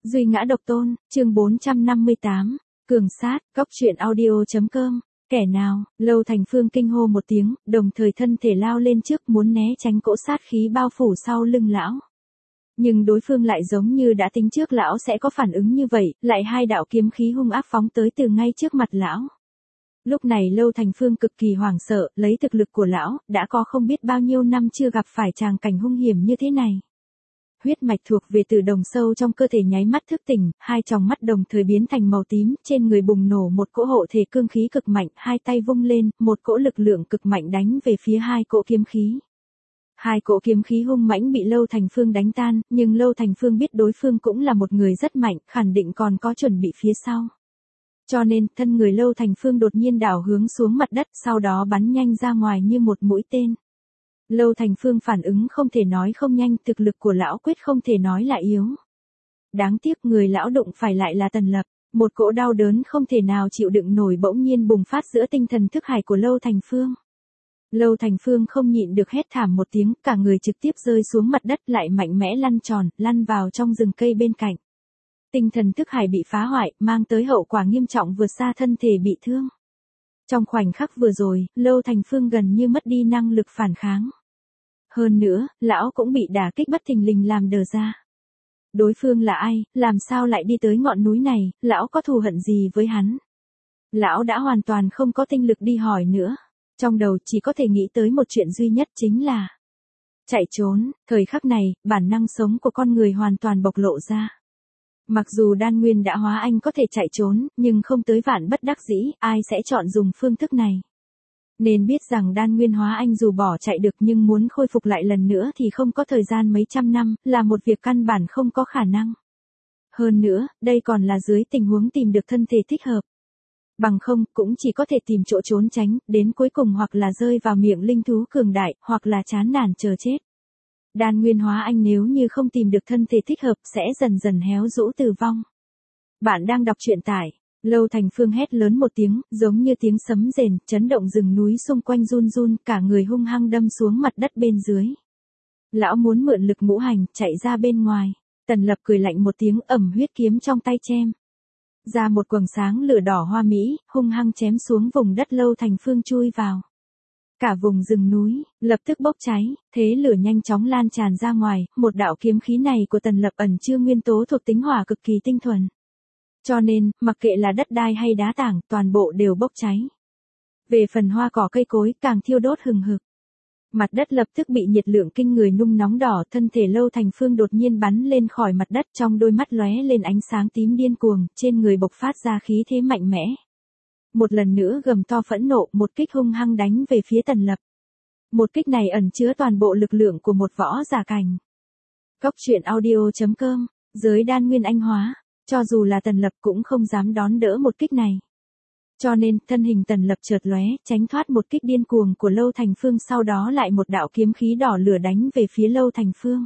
Duy ngã độc tôn, chương 458, cường sát, góc truyện audio.com, kẻ nào, Lâu Thành Phương kinh hô một tiếng, đồng thời thân thể lao lên trước muốn né tránh cỗ sát khí bao phủ sau lưng lão. Nhưng đối phương lại giống như đã tính trước lão sẽ có phản ứng như vậy, lại hai đạo kiếm khí hung ác phóng tới từ ngay trước mặt lão. Lúc này Lâu Thành Phương cực kỳ hoảng sợ, lấy thực lực của lão, đã có không biết bao nhiêu năm chưa gặp phải tràng cảnh hung hiểm như thế này. Huyết mạch thuộc về từ đồng sâu trong cơ thể nháy mắt thức tỉnh, hai tròng mắt đồng thời biến thành màu tím, trên người bùng nổ một cỗ hộ thể cương khí cực mạnh, hai tay vung lên, một cỗ lực lượng cực mạnh đánh về phía hai cỗ kiếm khí. Hai cỗ kiếm khí hung mãnh bị Lâu Thành Phương đánh tan, nhưng Lâu Thành Phương biết đối phương cũng là một người rất mạnh, khẳng định còn có chuẩn bị phía sau. Cho nên, thân người Lâu Thành Phương đột nhiên đảo hướng xuống mặt đất, sau đó bắn nhanh ra ngoài như một mũi tên. Lâu Thành Phương phản ứng không thể nói không nhanh, thực lực của lão quyết không thể nói là yếu. Đáng tiếc người lão đụng phải lại là Tần Lập, một cỗ đau đớn không thể nào chịu đựng nổi bỗng nhiên bùng phát giữa tinh thần thức hải của Lâu Thành Phương. Lâu Thành Phương không nhịn được hét thảm một tiếng, cả người trực tiếp rơi xuống mặt đất lại mạnh mẽ lăn tròn, lăn vào trong rừng cây bên cạnh. Tinh thần thức hải bị phá hoại, mang tới hậu quả nghiêm trọng vượt xa thân thể bị thương. Trong khoảnh khắc vừa rồi, Lâu Thành Phương gần như mất đi năng lực phản kháng. Hơn nữa, lão cũng bị đả kích bất thình lình làm đờ ra. Đối phương là ai, làm sao lại đi tới ngọn núi này, lão có thù hận gì với hắn? Lão đã hoàn toàn không có tinh lực đi hỏi nữa. Trong đầu chỉ có thể nghĩ tới một chuyện duy nhất chính là chạy trốn. Thời khắc này, bản năng sống của con người hoàn toàn bộc lộ ra. Mặc dù đan nguyên đã hóa anh có thể chạy trốn, nhưng không tới vạn bất đắc dĩ, ai sẽ chọn dùng phương thức này. Nên biết rằng đan nguyên hóa anh dù bỏ chạy được nhưng muốn khôi phục lại lần nữa thì không có thời gian mấy trăm năm, là một việc căn bản không có khả năng. Hơn nữa, đây còn là dưới tình huống tìm được thân thể thích hợp. Bằng không, cũng chỉ có thể tìm chỗ trốn tránh, đến cuối cùng hoặc là rơi vào miệng linh thú cường đại, hoặc là chán nản chờ chết. Đan nguyên hóa anh nếu như không tìm được thân thể thích hợp sẽ dần dần héo rũ tử vong. Bạn đang đọc truyện tại Lâu Thành Phương hét lớn một tiếng, giống như tiếng sấm rền, chấn động rừng núi xung quanh run run, cả người hung hăng đâm xuống mặt đất bên dưới. Lão muốn mượn lực ngũ hành, chạy ra bên ngoài. Tần Lập cười lạnh một tiếng, ẩm huyết kiếm trong tay chém ra một quầng sáng lửa đỏ hoa mỹ, hung hăng chém xuống vùng đất Lâu Thành Phương chui vào. Cả vùng rừng núi, lập tức bốc cháy, thế lửa nhanh chóng lan tràn ra ngoài, một đạo kiếm khí này của Tần Lập ẩn chứa nguyên tố thuộc tính hỏa cực kỳ tinh thuần. Cho nên, mặc kệ là đất đai hay đá tảng, toàn bộ đều bốc cháy. Về phần hoa cỏ cây cối, càng thiêu đốt hừng hực. Mặt đất lập tức bị nhiệt lượng kinh người nung nóng đỏ, thân thể Lâu Thành Phương đột nhiên bắn lên khỏi mặt đất, trong đôi mắt lóe lên ánh sáng tím điên cuồng, trên người bộc phát ra khí thế mạnh mẽ. Một lần nữa gầm to phẫn nộ, một kích hung hăng đánh về phía Tần Lập. Một kích này ẩn chứa toàn bộ lực lượng của một võ giả cảnh. Góc truyện audio.com, giới đan nguyên anh hóa, cho dù là Tần Lập cũng không dám đón đỡ một kích này. Cho nên, thân hình Tần Lập chợt lóe, tránh thoát một kích điên cuồng của Lâu Thành Phương, sau đó lại một đạo kiếm khí đỏ lửa đánh về phía Lâu Thành Phương.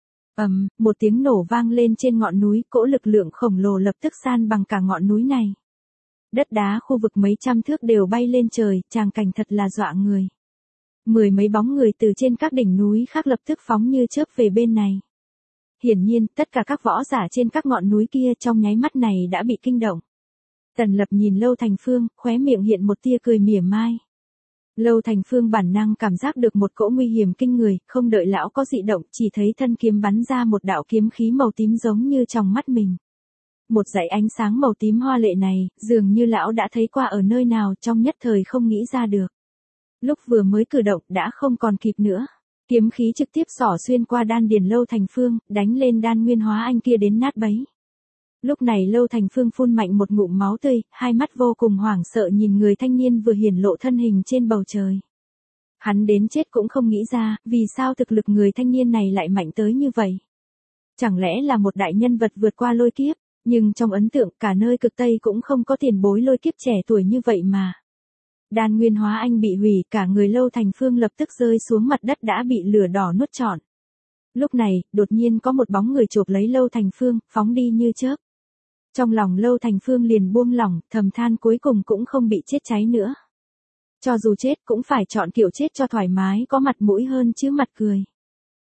Một tiếng nổ vang lên trên ngọn núi, cỗ lực lượng khổng lồ lập tức san bằng cả ngọn núi này. Đất đá khu vực mấy trăm thước đều bay lên trời, tràng cảnh thật là dọa người. Mười mấy bóng người từ trên các đỉnh núi khác lập tức phóng như chớp về bên này. Hiển nhiên, tất cả các võ giả trên các ngọn núi kia trong nháy mắt này đã bị kinh động. Tần Lập nhìn Lâu Thành Phương, khóe miệng hiện một tia cười mỉa mai. Lâu Thành Phương bản năng cảm giác được một cỗ nguy hiểm kinh người, không đợi lão có dị động, chỉ thấy thân kiếm bắn ra một đạo kiếm khí màu tím giống như trong mắt mình. Một dải ánh sáng màu tím hoa lệ này, dường như lão đã thấy qua ở nơi nào, trong nhất thời không nghĩ ra được. Lúc vừa mới cử động đã không còn kịp nữa. Kiếm khí trực tiếp xỏ xuyên qua đan điền Lâu Thành Phương, đánh lên đan nguyên hóa anh kia đến nát bấy. Lúc này Lâu Thành Phương phun mạnh một ngụm máu tươi, hai mắt vô cùng hoảng sợ nhìn người thanh niên vừa hiển lộ thân hình trên bầu trời. Hắn đến chết cũng không nghĩ ra, vì sao thực lực người thanh niên này lại mạnh tới như vậy. Chẳng lẽ là một đại nhân vật vượt qua lôi kiếp, nhưng trong ấn tượng cả nơi cực Tây cũng không có tiền bối lôi kiếp trẻ tuổi như vậy mà. Đan nguyên hóa anh bị hủy, cả người Lâu Thành Phương lập tức rơi xuống mặt đất đã bị lửa đỏ nuốt trọn. Lúc này, đột nhiên có một bóng người chộp lấy Lâu Thành Phương, phóng đi như chớp. Trong lòng Lâu Thành Phương liền buông lỏng, thầm than cuối cùng cũng không bị chết cháy nữa. Cho dù chết cũng phải chọn kiểu chết cho thoải mái, có mặt mũi hơn chứ mặt cười.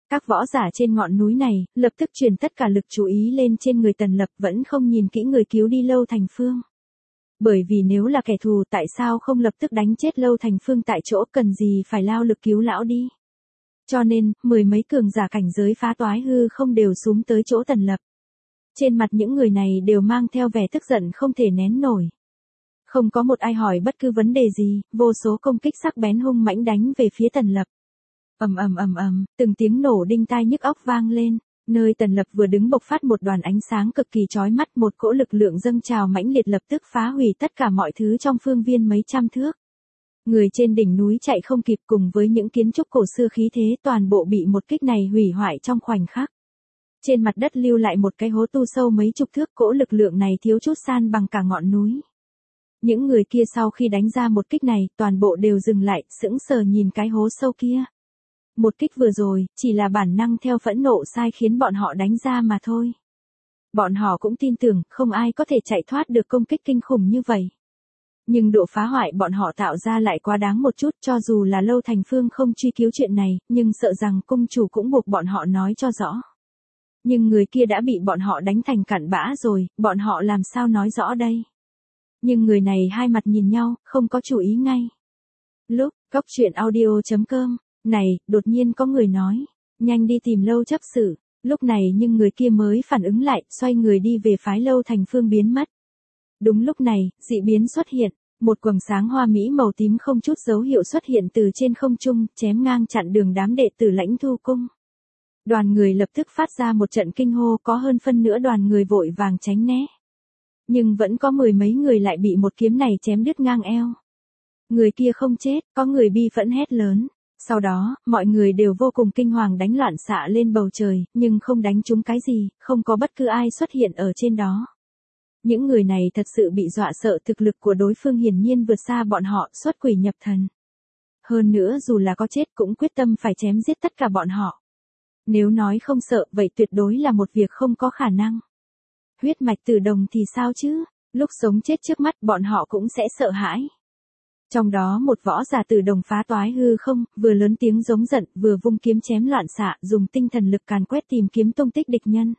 Các võ giả trên ngọn núi này, lập tức truyền tất cả lực chú ý lên trên người Tần Lập, vẫn không nhìn kỹ người cứu đi Lâu Thành Phương. Bởi vì nếu là kẻ thù tại sao không lập tức đánh chết Lâu Thành Phương tại chỗ, cần gì phải lao lực cứu lão đi. Cho nên, mười mấy cường giả cảnh giới phá toái hư không đều xúm tới chỗ Tần Lập. Trên mặt những người này đều mang theo vẻ tức giận không thể nén nổi. Không có một ai hỏi bất cứ vấn đề gì, vô số công kích sắc bén hung mãnh đánh về phía Tần Lập. Ầm ầm ầm ầm, từng tiếng nổ đinh tai nhức óc vang lên, nơi Tần Lập vừa đứng bộc phát một đoàn ánh sáng cực kỳ chói mắt, một cỗ lực lượng dâng trào mãnh liệt lập tức phá hủy tất cả mọi thứ trong phương viên mấy trăm thước. Người trên đỉnh núi chạy không kịp, cùng với những kiến trúc cổ xưa khí thế toàn bộ bị một kích này hủy hoại trong khoảnh khắc. Trên mặt đất lưu lại một cái hố tu sâu mấy chục thước, cỗ lực lượng này thiếu chút san bằng cả ngọn núi. Những người kia sau khi đánh ra một kích này, toàn bộ đều dừng lại, sững sờ nhìn cái hố sâu kia. Một kích vừa rồi, chỉ là bản năng theo phẫn nộ sai khiến bọn họ đánh ra mà thôi. Bọn họ cũng tin tưởng, không ai có thể chạy thoát được công kích kinh khủng như vậy. Nhưng độ phá hoại bọn họ tạo ra lại quá đáng một chút, cho dù là Lâu Thành Phương không truy cứu chuyện này, nhưng sợ rằng cung chủ cũng buộc bọn họ nói cho rõ. Nhưng người kia đã bị bọn họ đánh thành cặn bã rồi, bọn họ làm sao nói rõ đây? Nhưng người này hai mặt nhìn nhau, không có chủ ý ngay. Lúc, coctruyện.audio.com, này, đột nhiên có người nói, nhanh đi tìm Lâu chấp sự. Lúc này nhưng người kia mới phản ứng lại, xoay người đi về phái Lâu Thành Phương biến mất. Đúng lúc này, dị biến xuất hiện, một quầng sáng hoa mỹ màu tím không chút dấu hiệu xuất hiện từ trên không trung, chém ngang chặn đường đám đệ tử Lãnh Thu Cung. Đoàn người lập tức phát ra một trận kinh hô, có hơn phân nửa đoàn người vội vàng tránh né. Nhưng vẫn có mười mấy người lại bị một kiếm này chém đứt ngang eo. Người kia không chết, có người bi phẫn hét lớn. Sau đó, mọi người đều vô cùng kinh hoàng đánh loạn xạ lên bầu trời, nhưng không đánh trúng cái gì, không có bất cứ ai xuất hiện ở trên đó. Những người này thật sự bị dọa sợ, thực lực của đối phương hiển nhiên vượt xa bọn họ, xuất quỷ nhập thần. Hơn nữa dù là có chết cũng quyết tâm phải chém giết tất cả bọn họ. Nếu nói không sợ, vậy tuyệt đối là một việc không có khả năng. Huyết mạch Tử Đồng thì sao chứ, lúc sống chết trước mắt bọn họ cũng sẽ sợ hãi. Trong đó một võ giả Tử Đồng phá toái hư không, vừa lớn tiếng giống giận, vừa vung kiếm chém loạn xạ, dùng tinh thần lực càn quét tìm kiếm tung tích địch nhân.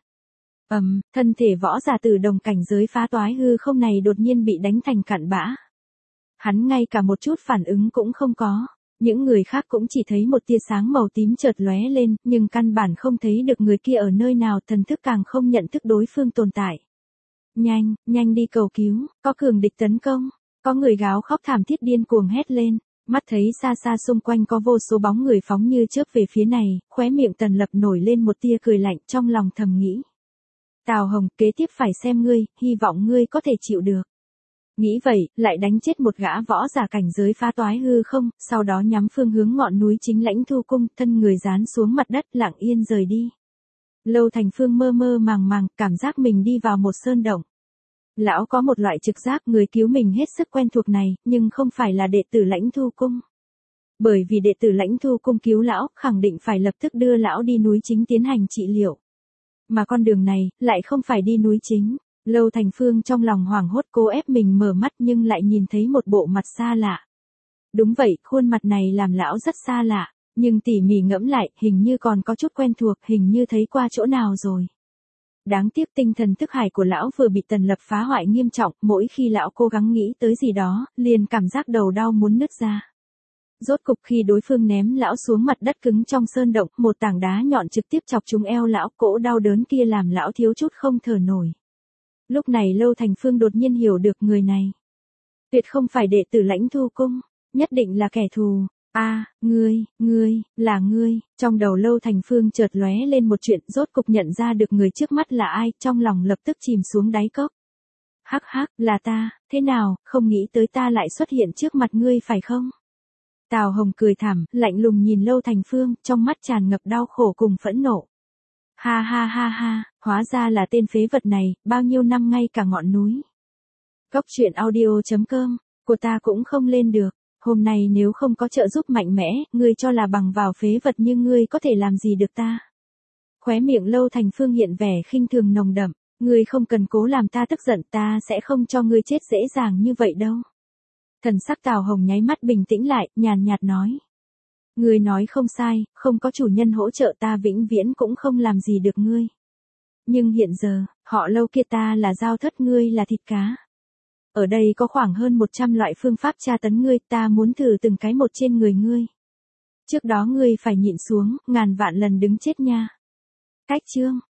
Thân thể võ giả Tử Đồng cảnh giới phá toái hư không này đột nhiên bị đánh thành cặn bã. Hắn ngay cả một chút phản ứng cũng không có. Những người khác cũng chỉ thấy một tia sáng màu tím chợt lóe lên, nhưng căn bản không thấy được người kia ở nơi nào, thần thức càng không nhận thức đối phương tồn tại. Nhanh, nhanh đi cầu cứu, có cường địch tấn công. Có người gào khóc thảm thiết điên cuồng hét lên, mắt thấy xa xa xung quanh có vô số bóng người phóng như chớp về phía này, khóe miệng Tần Lập nổi lên một tia cười lạnh, trong lòng thầm nghĩ. Tào Hồng, kế tiếp phải xem ngươi, hy vọng ngươi có thể chịu được. Nghĩ vậy, lại đánh chết một gã võ giả cảnh giới phá toái hư không, sau đó nhắm phương hướng ngọn núi chính Lãnh Thu Cung, thân người dán xuống mặt đất lặng yên rời đi. Lâu Thành Phương mơ mơ màng màng, cảm giác mình đi vào một sơn động. Lão có một loại trực giác người cứu mình hết sức quen thuộc này, nhưng không phải là đệ tử Lãnh Thu Cung. Bởi vì đệ tử Lãnh Thu Cung cứu lão, khẳng định phải lập tức đưa lão đi núi chính tiến hành trị liệu. Mà con đường này, lại không phải đi núi chính. Lâu Thành Phương trong lòng hoảng hốt cố ép mình mở mắt nhưng lại nhìn thấy một bộ mặt xa lạ. Đúng vậy, khuôn mặt này làm lão rất xa lạ, nhưng tỉ mỉ ngẫm lại, hình như còn có chút quen thuộc, hình như thấy qua chỗ nào rồi. Đáng tiếc tinh thần thức hải của lão vừa bị Tần Lập phá hoại nghiêm trọng, mỗi khi lão cố gắng nghĩ tới gì đó, liền cảm giác đầu đau muốn nứt ra. Rốt cục khi đối phương ném lão xuống mặt đất cứng trong sơn động, một tảng đá nhọn trực tiếp chọc trúng eo lão, cỗ đau đớn kia làm lão thiếu chút không thở nổi. Lúc này Lâu Thành Phương đột nhiên hiểu được người này. Tuyệt không phải đệ tử Lãnh Thu Cung, nhất định là kẻ thù. Ngươi, là ngươi, trong đầu Lâu Thành Phương chợt lóe lên một chuyện, rốt cục nhận ra được người trước mắt là ai, trong lòng lập tức chìm xuống đáy cốc. Hắc hắc, là ta, thế nào, không nghĩ tới ta lại xuất hiện trước mặt ngươi phải không? Tào Hồng cười thảm, lạnh lùng nhìn Lâu Thành Phương, trong mắt tràn ngập đau khổ cùng phẫn nộ. Ha ha ha ha, hóa ra là tên phế vật này, bao nhiêu năm ngay cả ngọn núi. Coctruyện.audio.com, của ta cũng không lên được, hôm nay nếu không có trợ giúp mạnh mẽ, ngươi cho là bằng vào phế vật như ngươi có thể làm gì được ta. Khóe miệng Lâu Thành Phương hiện vẻ khinh thường nồng đậm, ngươi không cần cố làm ta tức giận, ta sẽ không cho ngươi chết dễ dàng như vậy đâu. Thần sắc Tào Hồng nháy mắt bình tĩnh lại, nhàn nhạt nói. Ngươi nói không sai, không có chủ nhân hỗ trợ ta vĩnh viễn cũng không làm gì được ngươi. Nhưng hiện giờ, họ Lâu kia ta là dao thất, ngươi là thịt cá. Ở đây có khoảng hơn 100 loại phương pháp tra tấn ngươi, ta muốn thử từng cái một trên người ngươi. Trước đó ngươi phải nhịn xuống, ngàn vạn lần đứng chết nha. Cách chương